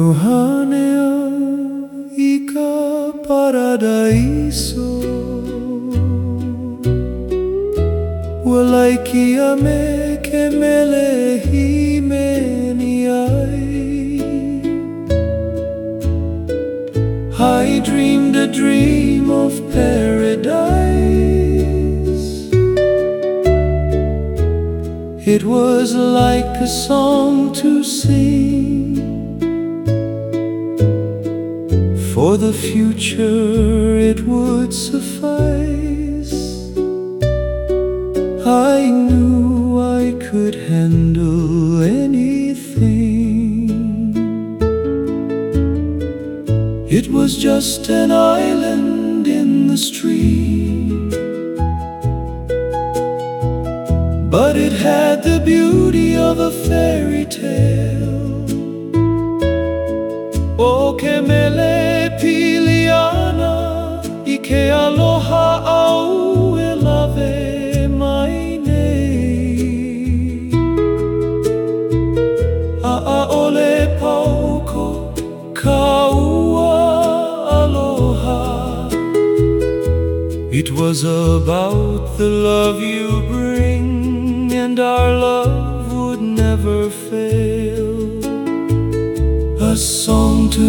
hanea i ka paradiso. Ua laiki a me ke mele himeni ai. I dreamed a dream of paradise. It was like a song to sing. For the future it would suffice. I knew I could handle anything. It was just an island in the stream, but it had the beauty of a fairy tale. O ke mele piliana i ke aloha au e lave mai nei. A ole pauko ka ua aloha. It was about the love you bring, and our love would never fail. A song to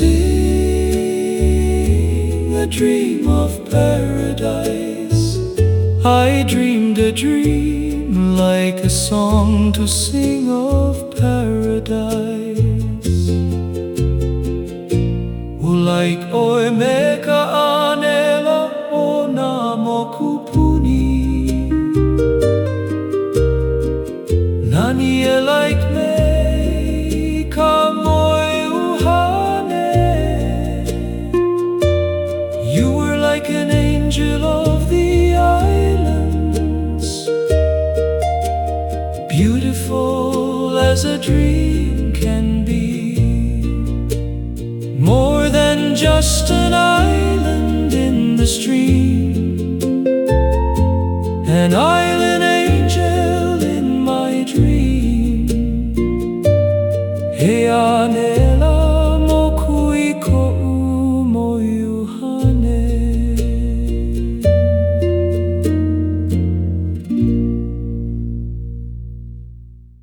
sing, a dream of paradise. I dreamed a dream like a song to sing of paradise. Like oe me ka anela o nā mokupuni. Nani e like me ka moe uhane. You were like an angel of the islands, beautiful as a dream can be. More than just an island in the stream, an island angel in my dream. Hey, Ane.